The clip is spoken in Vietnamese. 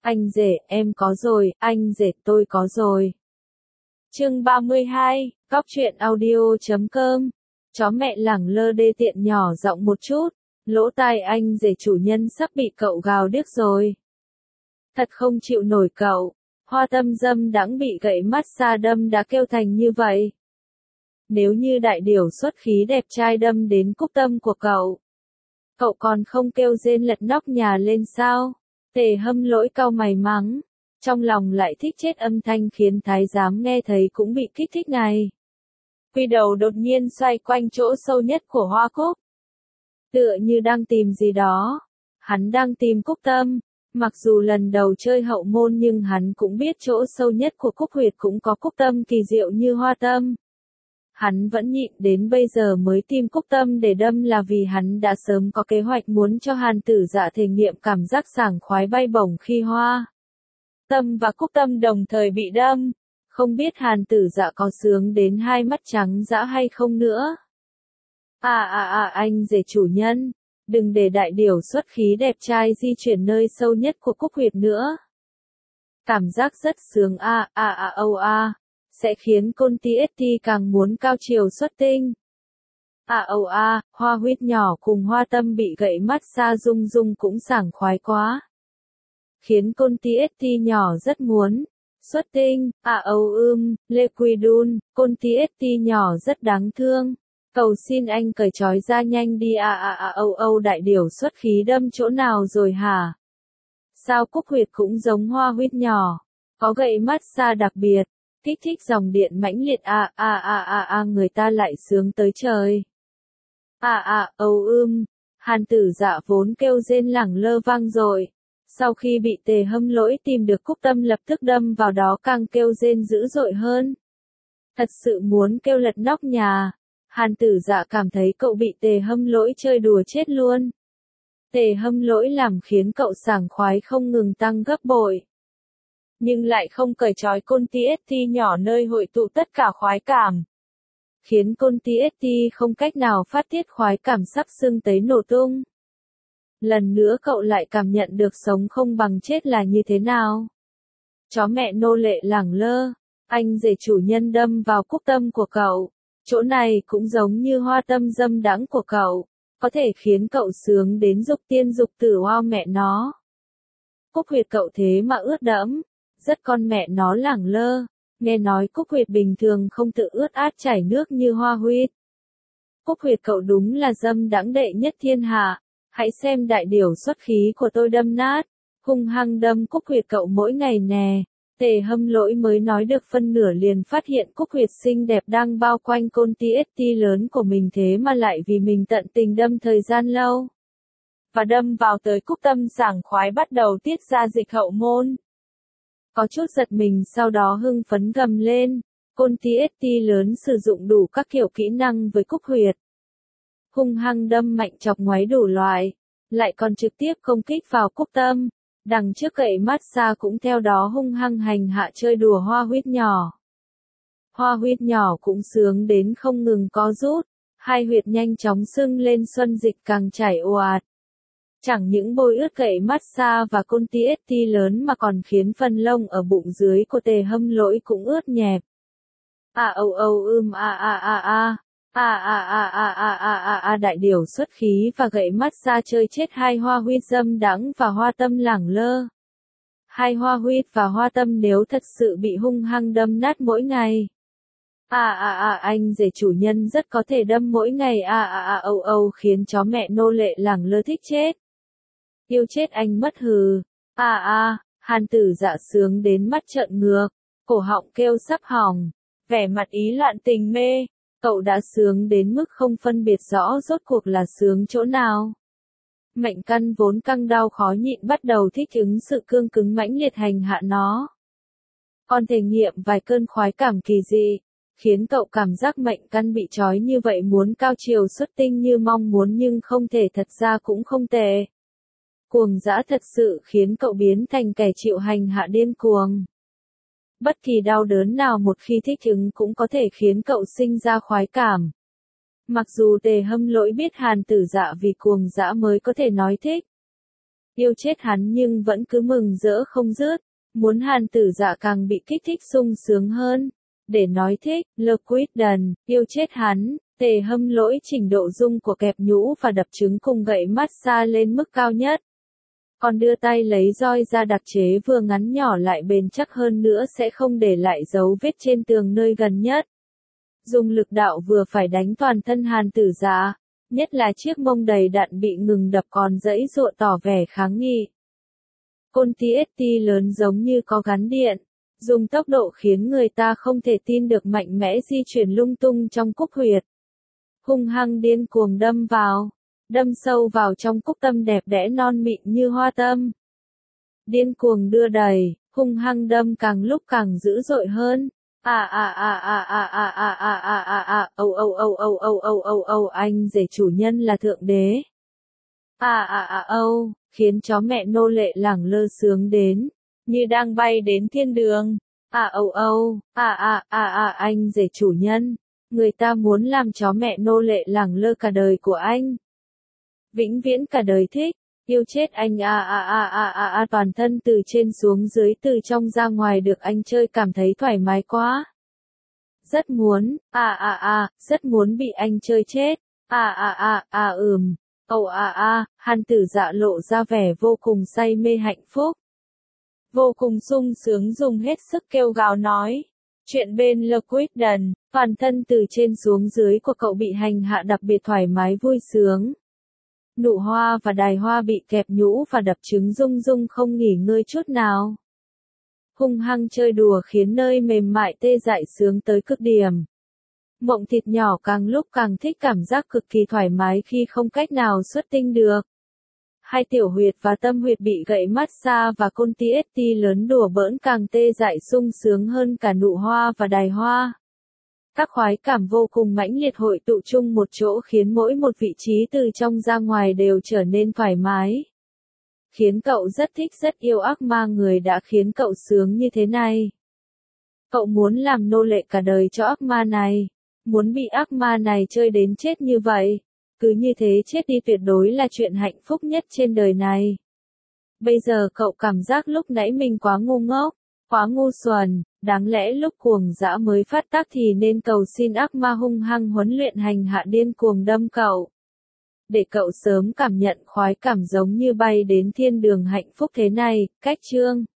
Anh rể, em có rồi, anh rể, tôi có rồi. Chương 32, Góc truyện audio.com. Chó mẹ lẳng lơ đê tiện nhỏ giọng một chút, lỗ tai anh rể chủ nhân sắp bị cậu gào điếc rồi. Thật không chịu nổi cậu, Hoa Tâm dâm đãng bị gậy massage đâm đã kêu thành như vậy. Nếu như đại điểu xuất khí đẹp trai đâm đến cúc tâm của cậu còn không kêu rên lật nóc nhà lên sao? Tề Hâm Lỗi cau mày mắng, trong lòng lại thích chết, âm thanh khiến thái giám nghe thấy cũng bị kích thích này. Quy đầu đột nhiên xoay quanh chỗ sâu nhất của Hoa Cúc. Tựa như đang tìm gì đó. Hắn đang tìm cúc tâm. Mặc dù lần đầu chơi hậu môn nhưng hắn cũng biết chỗ sâu nhất của cúc huyệt cũng có cúc tâm kỳ diệu như hoa tâm. Hắn vẫn nhịn đến bây giờ mới tìm cúc tâm để đâm là vì hắn đã sớm có kế hoạch muốn cho Hàn Tử Dạ thể nghiệm cảm giác sảng khoái bay bổng khi hoa tâm và cúc tâm đồng thời bị đâm. Không biết Hàn Tử Dạ có sướng đến hai mắt trắng dã hay không nữa. Anh rể chủ nhân, đừng để đại điểu xuất khí đẹp trai di chuyển nơi sâu nhất của cúc huyệt nữa. Cảm giác rất sướng sẽ khiến Côn TST càng muốn cao chiều xuất tinh. Hoa huyết nhỏ cùng hoa tâm bị gậy massage rung rung cũng sảng khoái quá. Khiến Côn TST nhỏ rất muốn xuất tinh. Lê Quy Đun, Côn TST nhỏ rất đáng thương. Cầu xin anh cởi trói ra nhanh đi. Đại điểu xuất khí đâm chỗ nào rồi hả? Sao cúc huyệt cũng giống hoa huyết nhỏ, có gậy massage đặc biệt, kích thích dòng điện mãnh liệt. Người ta lại sướng tới trời. Hàn Tử Dạ vốn kêu rên lẳng lơ vang rồi. Sau khi bị Tề Hâm Lỗi tìm được cúc tâm lập tức đâm vào đó càng kêu rên dữ dội hơn. Thật sự muốn kêu lật nóc nhà. Hàn Tử Dạ cảm thấy cậu bị Tề Hâm Lỗi chơi đùa chết luôn. Tề Hâm Lỗi làm khiến cậu sảng khoái không ngừng tăng gấp bội. Nhưng lại không cởi trói Côn TST nhỏ nơi hội tụ tất cả khoái cảm. Khiến Côn TST không cách nào phát tiết khoái cảm sắp sưng tấy nổ tung. Lần nữa cậu lại cảm nhận được sống không bằng chết là như thế nào. Chó mẹ nô lệ lẳng lơ, anh rể chủ nhân đâm vào cúc tâm của cậu. Chỗ này cũng giống như hoa tâm dâm đãng của cậu, có thể khiến cậu sướng đến dục tiên dục tử. Wow mẹ nó. Cúc huyệt cậu thế mà ướt đẫm, rất con mẹ nó lẳng lơ. Nghe nói cúc huyệt bình thường không tự ướt át chảy nước như hoa huyệt. Cúc huyệt cậu đúng là dâm đãng đệ nhất thiên hạ. Hãy xem đại điểu xuất khí của tôi đâm nát, hung hăng đâm cúc huyệt cậu mỗi ngày nè. Tề Hâm Lỗi mới nói được phân nửa liền phát hiện cúc huyệt xinh đẹp đang bao quanh Côn TST lớn của mình thế mà lại vì mình tận tình đâm thời gian lâu. Và đâm vào tới cúc tâm sảng khoái bắt đầu tiết ra dịch hậu môn. Có chút giật mình sau đó hưng phấn gầm lên, Côn TST lớn sử dụng đủ các kiểu kỹ năng với cúc huyệt. Hung hăng đâm mạnh chọc ngoáy đủ loại, lại còn trực tiếp công kích vào cúc tâm. Đằng trước gậy massage cũng theo đó hung hăng hành hạ chơi đùa hoa huyết nhỏ. Hoa huyết nhỏ cũng sướng đến không ngừng có rút, hai huyệt nhanh chóng sưng lên, xuân dịch càng chảy ồ ạt. Chẳng những bôi ướt gậy massage và Côn TST lớn mà còn khiến phần lông ở bụng dưới của Tề Hâm Lỗi cũng ướt nhẹp. Đại điểu xuất khí và gậy massage chơi chết hai hoa huyết dâm đãng và hoa tâm lẳng lơ. Hai hoa huyết và hoa tâm nếu thật sự bị hung hăng đâm nát mỗi ngày. Anh rể chủ nhân rất có thể đâm mỗi ngày. Khiến chó mẹ nô lệ lẳng lơ thích chết. Yêu chết anh mất hừ. Hàn Tử Dạ sướng đến mắt trợn ngược, cổ họng kêu sắp hỏng, vẻ mặt ý loạn tình mê. Cậu đã sướng đến mức không phân biệt rõ rốt cuộc là sướng chỗ nào. Mệnh căn vốn căng đau khó nhịn bắt đầu thích ứng sự cương cứng mãnh liệt hành hạ nó. Còn thể nghiệm vài cơn khoái cảm kỳ dị, khiến cậu cảm giác mệnh căn bị trói như vậy muốn cao chiều xuất tinh như mong muốn nhưng không thể, thật ra cũng không tệ. Cuồng dã thật sự khiến cậu biến thành kẻ chịu hành hạ điên cuồng. Bất kỳ đau đớn nào một khi thích ứng cũng có thể khiến cậu sinh ra khoái cảm. Mặc dù Tề Hâm Lỗi biết Hàn Tử Dạ vì cuồng dã mới có thể nói thích. yêu chết hắn nhưng vẫn cứ mừng rỡ không dứt, muốn Hàn Tử Dạ càng bị kích thích sung sướng hơn. Để nói thích, Liquidan, yêu chết hắn, Tề Hâm Lỗi trình độ dung của kẹp nhũ và đập trứng cùng gậy massage lên mức cao nhất. Còn đưa tay lấy roi ra đặc chế vừa ngắn nhỏ lại bền chắc hơn nữa sẽ không để lại dấu vết trên tường nơi gần nhất. Dùng lực đạo vừa phải đánh toàn thân Hàn Tử Dạ, nhất là chiếc mông đầy đặn bị ngừng đập còn giãy giụa tỏ vẻ kháng nghị. Côn TST lớn giống như có gắn điện, dùng tốc độ khiến người ta không thể tin được mạnh mẽ di chuyển lung tung trong cúc huyệt. Hung hăng điên cuồng đâm sâu vào trong cúc tâm đẹp đẽ non mịn như hoa tâm. Điên cuồng đưa đẩy, hung hăng đâm càng lúc càng dữ dội hơn. Anh rể chủ nhân là thượng đế. Khiến chó mẹ nô lệ lẳng lơ sướng đến, như đang bay đến thiên đường. Anh rể chủ nhân, người ta muốn làm chó mẹ nô lệ lẳng lơ cả đời của anh. Vĩnh viễn cả đời thích, yêu chết anh. Toàn thân từ trên xuống dưới từ trong ra ngoài được anh chơi cảm thấy thoải mái quá. Rất muốn, rất muốn bị anh chơi chết. Hàn Tử Dạ lộ ra vẻ vô cùng say mê hạnh phúc. Vô cùng sung sướng dùng hết sức kêu gào nói. Chuyện bên Liquidan, toàn thân từ trên xuống dưới của cậu bị hành hạ đặc biệt thoải mái vui sướng. Nụ hoa và đài hoa bị kẹp nhũ và đập trứng rung rung không nghỉ ngơi chút nào. Hung hăng chơi đùa khiến nơi mềm mại tê dại sướng tới cực điểm. Mộng thịt nhỏ càng lúc càng thích cảm giác cực kỳ thoải mái khi không cách nào xuất tinh được. Hai tiểu huyệt và tâm huyệt bị gậy massage và côn TST lớn đùa bỡn càng tê dại sung sướng hơn cả nụ hoa và đài hoa. Các khoái cảm vô cùng mãnh liệt hội tụ chung một chỗ khiến mỗi một vị trí từ trong ra ngoài đều trở nên thoải mái. Khiến cậu rất thích rất yêu ác ma người đã khiến cậu sướng như thế này. Cậu muốn làm nô lệ cả đời cho ác ma này. Muốn bị ác ma này chơi đến chết như vậy. Cứ như thế chết đi tuyệt đối là chuyện hạnh phúc nhất trên đời này. Bây giờ cậu cảm giác lúc nãy mình quá ngu ngốc, quá ngu xuẩn, đáng lẽ lúc cuồng dã mới phát tác thì nên cầu xin ác ma hung hăng huấn luyện hành hạ điên cuồng đâm cậu. Để cậu sớm cảm nhận khoái cảm giống như bay đến thiên đường hạnh phúc thế này. Cách chương